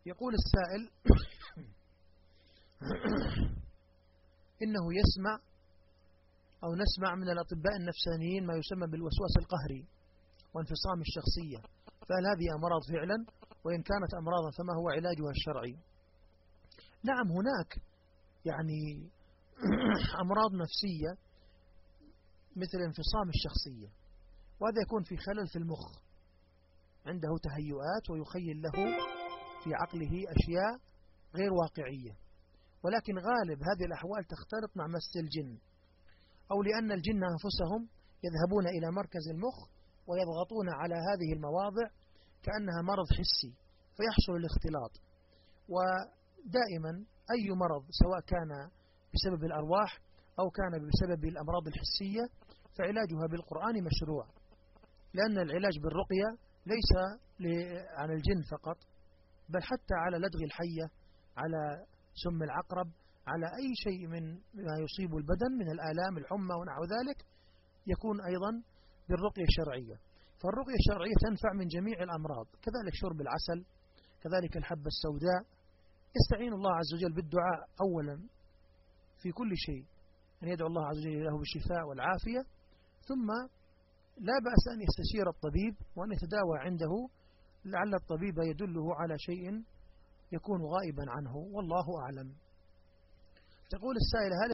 يقول السائل إنه يسمع أو نسمع من الأطباء النفسانيين ما يسمى بالوسواس القهري وانفصام الشخصية، فهل هذه أمراض فعلا؟ وإن كانت أمراضا فما هو علاجها الشرعي؟ نعم، هناك يعني أمراض نفسية مثل انفصام الشخصية، وهذا يكون في خلل في المخ، عنده تهيؤات ويخيل له في عقله أشياء غير واقعية، ولكن غالب هذه الأحوال تختلط مع مس الجن، أو لأن الجن أنفسهم يذهبون إلى مركز المخ ويضغطون على هذه المواضع كأنها مرض حسي فيحصل الاختلاط. ودائما أي مرض سواء كان بسبب الأرواح أو كان بسبب الأمراض الحسية فعلاجها بالقرآن مشروع، لأن العلاج بالرقية ليس على الجن فقط، بل حتى على لدغ الحية، على سم العقرب، على أي شيء من ما يصيب البدن من الآلام، الحمى ونحو ذلك، يكون أيضا بالرقية الشرعية. فالرقية الشرعية تنفع من جميع الأمراض، كذلك شرب العسل، كذلك الحبة السوداء. يستعين الله عز وجل بالدعاء أولا في كل شيء، أن يدعو الله عز وجل له بالشفاء والعافية، ثم لا بأس أن يستشير الطبيب وأن يتداوى عنده، لعل الطبيب يدله على شيء يكون غائبا عنه، والله أعلم. تقول السائلة: هل